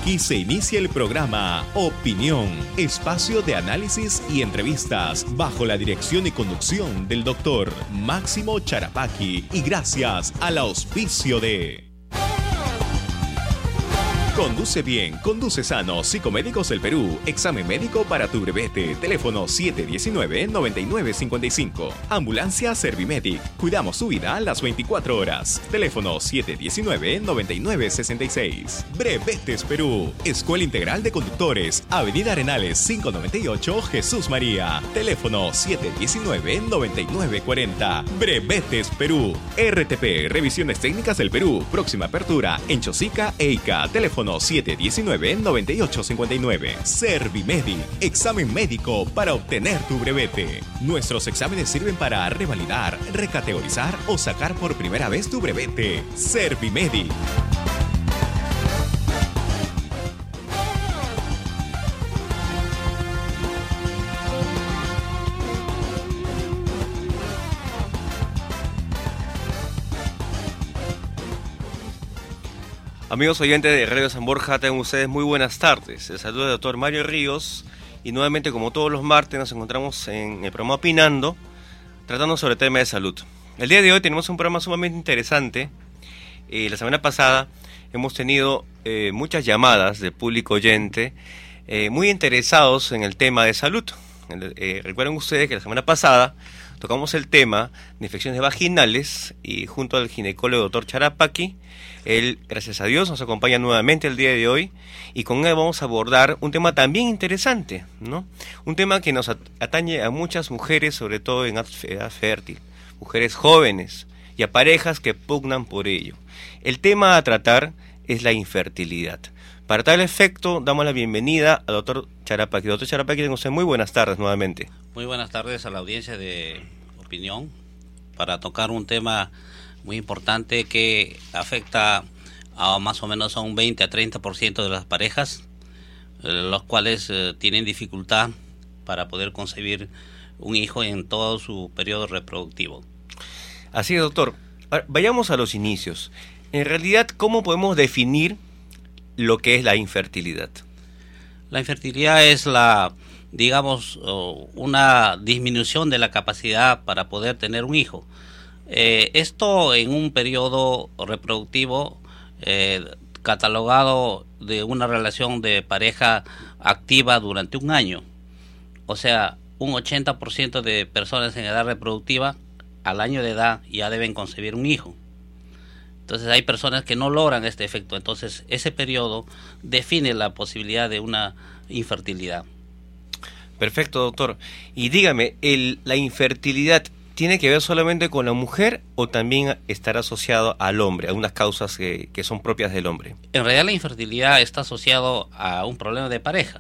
Aquí se inicia el programa Opinión, espacio de análisis y entrevistas bajo la dirección y conducción del doctor Máximo Charapaqui y gracias al auspicio de... Conduce bien, conduce sano, Psicomédicos del Perú, examen médico para tu brevete, teléfono 719-9955. Ambulancia Servimedic, cuidamos su vida a las 24 horas, teléfono 719-9966. Brevetes Perú, Escuela Integral de Conductores, Avenida Arenales 598, Jesús María, teléfono 719-9940. Brevetes Perú, RTP, Revisiones Técnicas del Perú, próxima apertura en Chosica e Ica, teléfono 719-9859. Servimedic, examen médico para obtener tu brevete. Nuestros exámenes sirven para revalidar, recategorizar o sacar por primera vez tu brevete. Servimedic. Amigos oyentes de Radio San Borja, tengan ustedes muy buenas tardes. Les saluda el doctor Mario Ríos y nuevamente, como todos los martes, nos encontramos en el programa Opinando, tratando sobre temas de salud. El día de hoy tenemos un programa sumamente interesante. La semana pasada hemos tenido muchas llamadas de público oyente muy interesados en el tema de salud. Recuerden ustedes que la semana pasada tocamos el tema de infecciones vaginales y junto al ginecólogo doctor Charapaqui, él, gracias a Dios, nos acompaña nuevamente el día de hoy y con él vamos a abordar un tema también interesante, ¿no? Un tema que nos atañe a muchas mujeres, sobre todo en edad fértil, mujeres jóvenes y a parejas que pugnan por ello. El tema a tratar es la infertilidad. Para tal efecto, damos la bienvenida al doctor Charapaqui. Doctor Charapaqui, tengo usted muy buenas tardes nuevamente. Muy buenas tardes a la audiencia de Opinión para tocar un tema muy importante que afecta a más o menos a un 20 a 30% de las parejas, los cuales tienen dificultad para poder concebir un hijo en todo su periodo reproductivo. Así es, doctor. Ahora, vayamos a los inicios. En realidad, ¿cómo podemos definir lo que es la infertilidad? La infertilidad es una disminución de la capacidad para poder tener un hijo. Esto en un periodo reproductivo catalogado de una relación de pareja activa durante un año. O sea, un 80% de personas en edad reproductiva al año de edad ya deben concebir un hijo. Entonces hay personas que no logran este efecto. Entonces ese periodo define la posibilidad de una infertilidad. Perfecto, doctor. Y dígame, ¿la infertilidad tiene que ver solamente con la mujer o también estará asociado al hombre, a unas causas que son propias del hombre? En realidad la infertilidad está asociado a un problema de pareja.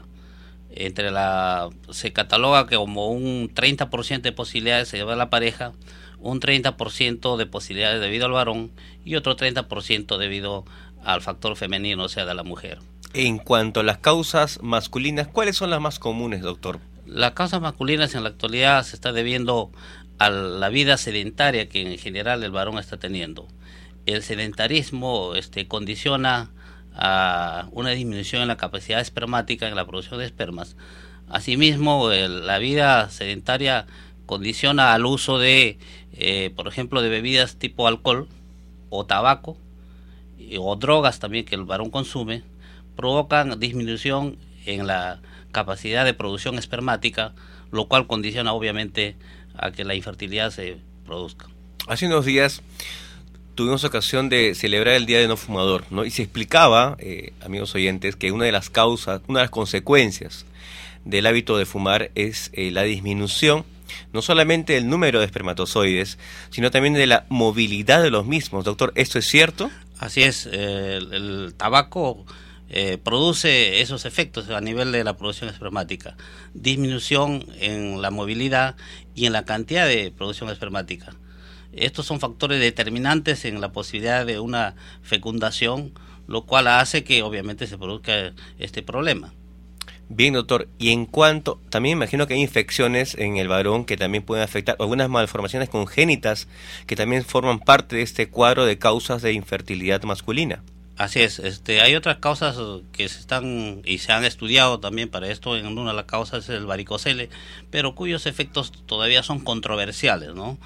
Se cataloga que como un 30% de posibilidades se lleva a la pareja, un 30% de posibilidades debido al varón y otro 30% debido al factor femenino, o sea, de la mujer. En cuanto a las causas masculinas, ¿cuáles son las más comunes, doctor? Las causas masculinas en la actualidad se está debiendo a la vida sedentaria que en general el varón está teniendo. El sedentarismo condiciona a una disminución en la capacidad espermática, en la producción de espermas. Asimismo, la vida sedentaria condiciona al uso de, por ejemplo, de bebidas tipo alcohol o tabaco o drogas también que el varón consume, provocan disminución en la capacidad de producción espermática, lo cual condiciona obviamente a que la infertilidad se produzca. Hace unos días tuvimos ocasión de celebrar el Día del No Fumador, ¿no? Y se explicaba, amigos oyentes, que una de las causas, una de las consecuencias del hábito de fumar es la disminución no solamente del número de espermatozoides, sino también de la movilidad de los mismos. Doctor, ¿esto es cierto? Así es, el tabaco produce esos efectos a nivel de la producción espermática, disminución en la movilidad y en la cantidad de producción espermática. Estos son factores determinantes en la posibilidad de una fecundación, lo cual hace que obviamente se produzca este problema. Bien, doctor, y en cuanto, también imagino que hay infecciones en el varón que también pueden afectar, algunas malformaciones congénitas que también forman parte de este cuadro de causas de infertilidad masculina. Así es, hay otras causas que se están y se han estudiado también para esto. En una de las causas es el varicocele, pero cuyos efectos todavía son controversiales, ¿no?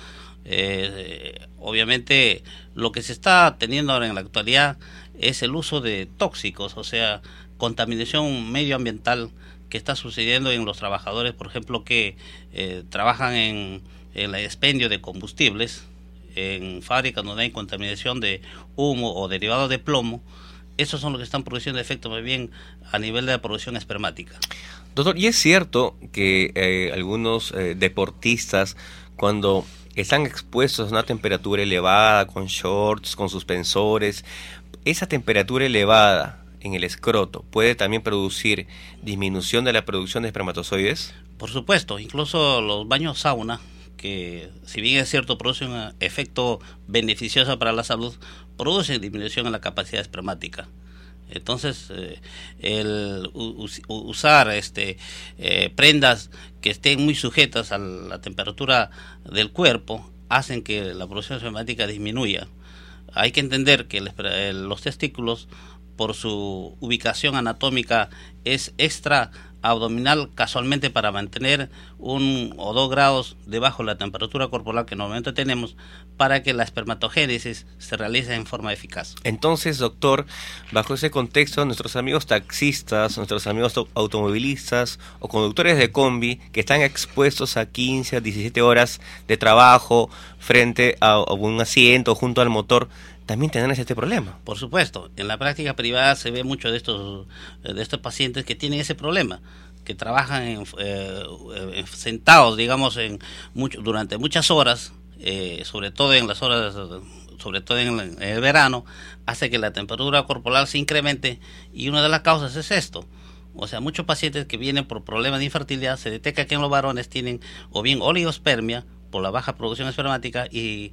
Obviamente lo que se está teniendo ahora en la actualidad es el uso de tóxicos, o sea, contaminación medioambiental que está sucediendo en los trabajadores, por ejemplo, que trabajan en el expendio de combustibles, en fábricas donde hay contaminación de humo o derivados de plomo. Esos son los que están produciendo efectos más bien a nivel de la producción espermática. Doctor, ¿y es cierto que algunos deportistas, cuando están expuestos a una temperatura elevada, con shorts, con suspensores, esa temperatura elevada en el escroto puede también producir disminución de la producción de espermatozoides? Por supuesto, incluso los baños sauna, que si bien es cierto producen un efecto beneficioso para la salud, producen disminución en la capacidad espermática. Entonces, el usar prendas que estén muy sujetas a la temperatura del cuerpo hacen que la producción espermática disminuya. Hay que entender que los testículos, por su ubicación anatómica, es extra abdominal casualmente para mantener 1 o 2 grados debajo de la temperatura corporal que normalmente tenemos, para que la espermatogénesis se realice en forma eficaz. Entonces, doctor, bajo ese contexto, nuestros amigos taxistas, nuestros amigos automovilistas o conductores de combi que están expuestos a 15 a 17 horas de trabajo frente a un asiento junto al motor, también tendrán este problema. Por supuesto, en la práctica privada se ve mucho de estos pacientes que tienen ese problema, que trabajan sentados, digamos, durante muchas horas, sobre todo en las horas, sobre todo en el verano, hace que la temperatura corporal se incremente, y una de las causas es esto. O sea, muchos pacientes que vienen por problemas de infertilidad, se detecta que en los varones tienen o bien oligospermia por la baja producción espermática, y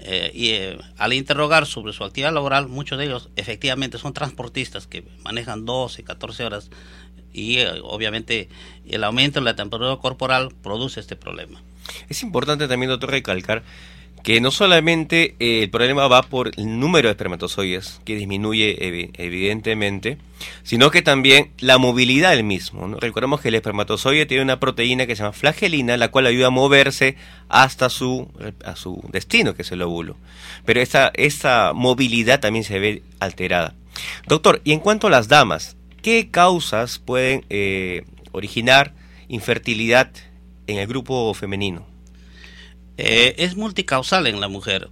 al interrogar sobre su actividad laboral, muchos de ellos efectivamente son transportistas que manejan 12, 14 horas, y obviamente el aumento de la temperatura corporal produce este problema. Es importante también, doctor, recalcar que no solamente el problema va por el número de espermatozoides, que disminuye evidentemente, sino que también la movilidad del mismo, ¿no? Recordemos que el espermatozoide tiene una proteína que se llama flagelina, la cual ayuda a moverse hasta a su destino, que es el óvulo. Pero esa movilidad también se ve alterada. Doctor, y en cuanto a las damas, ¿qué causas pueden originar infertilidad en el grupo femenino? Es multicausal en la mujer.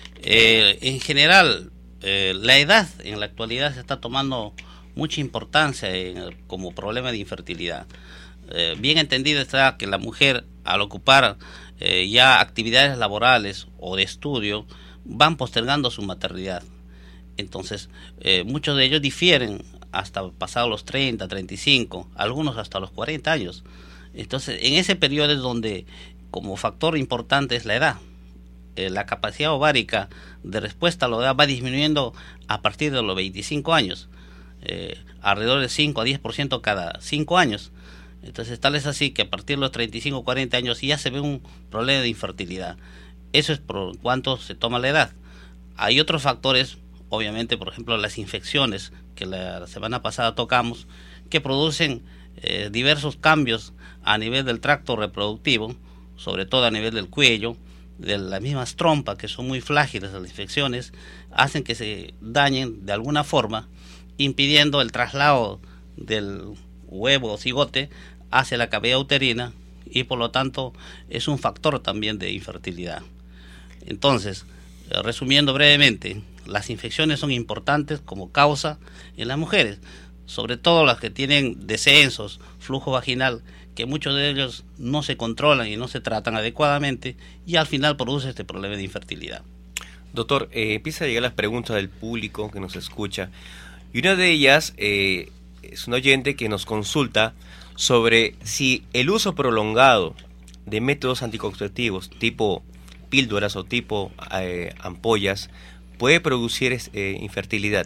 En general, la edad en la actualidad se está tomando mucha importancia como problema de infertilidad. Bien entendido está que la mujer, al ocupar ya actividades laborales o de estudio, van postergando su maternidad. Entonces, muchos de ellos difieren hasta pasados los 30, 35, algunos hasta los 40 años. Entonces, en ese periodo es donde, como factor importante, es la edad. La capacidad ovárica de respuesta a la edad va disminuyendo a partir de los 25 años, alrededor de 5 a 10% cada 5 años. Entonces, tal es así que a partir de los 35 o 40 años ya se ve un problema de infertilidad. Eso es por cuanto se toma la edad. Hay otros factores, obviamente, por ejemplo, las infecciones que la semana pasada tocamos, que producen diversos cambios a nivel del tracto reproductivo, sobre todo a nivel del cuello, de las mismas trompas, que son muy frágiles. Las infecciones hacen que se dañen de alguna forma, impidiendo el traslado del huevo o cigote hacia la cavidad uterina, y por lo tanto es un factor también de infertilidad. Entonces, resumiendo brevemente, las infecciones son importantes como causa en las mujeres, sobre todo las que tienen descensos, flujo vaginal, que muchos de ellos no se controlan y no se tratan adecuadamente, y al final produce este problema de infertilidad. Doctor, empieza a llegar las preguntas del público que nos escucha, y una de ellas es un oyente que nos consulta sobre si el uso prolongado de métodos anticonceptivos tipo píldoras o tipo ampollas puede producir infertilidad.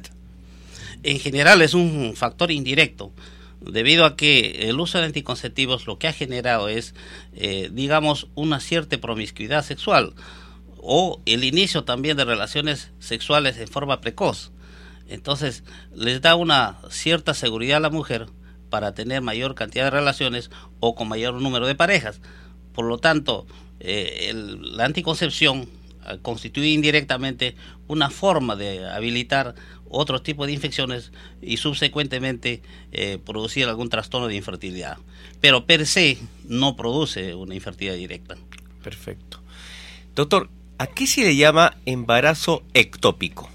En general es un factor indirecto, debido a que el uso de anticonceptivos lo que ha generado es, digamos, una cierta promiscuidad sexual, o el inicio también de relaciones sexuales en forma precoz. Entonces, les da una cierta seguridad a la mujer para tener mayor cantidad de relaciones o con mayor número de parejas. Por lo tanto, la anticoncepción constituye indirectamente una forma de habilitar otro tipo de infecciones y subsecuentemente producir algún trastorno de infertilidad. Pero per se no produce una infertilidad directa. Perfecto. Doctor, ¿a qué se le llama embarazo ectópico?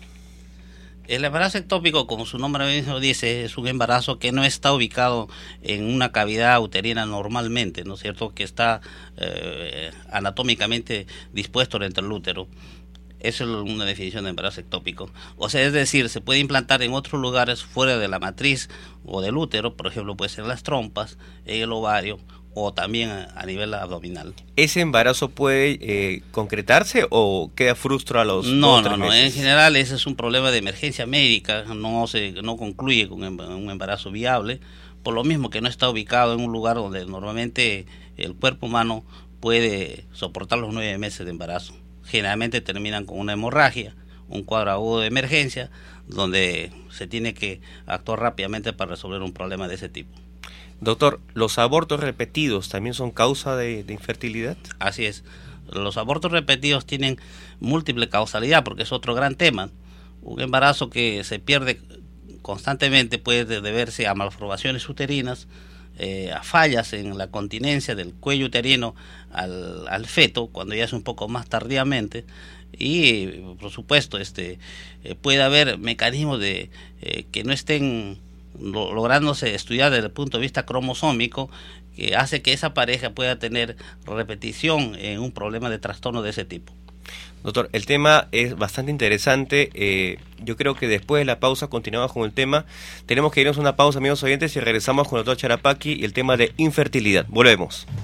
El embarazo ectópico, como su nombre mismo dice, es un embarazo que no está ubicado en una cavidad uterina normalmente, ¿no es cierto?, que está anatómicamente dispuesto dentro del útero. Eso es una definición de embarazo ectópico. O sea, es decir, se puede implantar en otros lugares fuera de la matriz o del útero, por ejemplo, puede ser en las trompas, en el ovario o también a nivel abdominal. ¿Ese embarazo puede concretarse o queda frustro a los No, 3 meses? En general ese es un problema de emergencia médica, no concluye con un embarazo viable, por lo mismo que no está ubicado en un lugar donde normalmente el cuerpo humano puede soportar los 9 meses de embarazo. Generalmente terminan con una hemorragia, un cuadro agudo de emergencia, donde se tiene que actuar rápidamente para resolver un problema de ese tipo. Doctor, ¿los abortos repetidos también son causa de infertilidad? Así es. Los abortos repetidos tienen múltiple causalidad porque es otro gran tema. Un embarazo que se pierde constantemente puede deberse a malformaciones uterinas, a fallas en la continencia del cuello uterino al feto, cuando ya es un poco más tardíamente, y por supuesto puede haber mecanismos de que no estén lográndose estudiar desde el punto de vista cromosómico, que hace que esa pareja pueda tener repetición en un problema de trastorno de ese tipo. Doctor, el tema es bastante interesante. Yo creo que después de la pausa continuamos con el tema. Tenemos que irnos a una pausa, amigos oyentes, y regresamos con el doctor Charapaqui y el tema de infertilidad. Volvemos.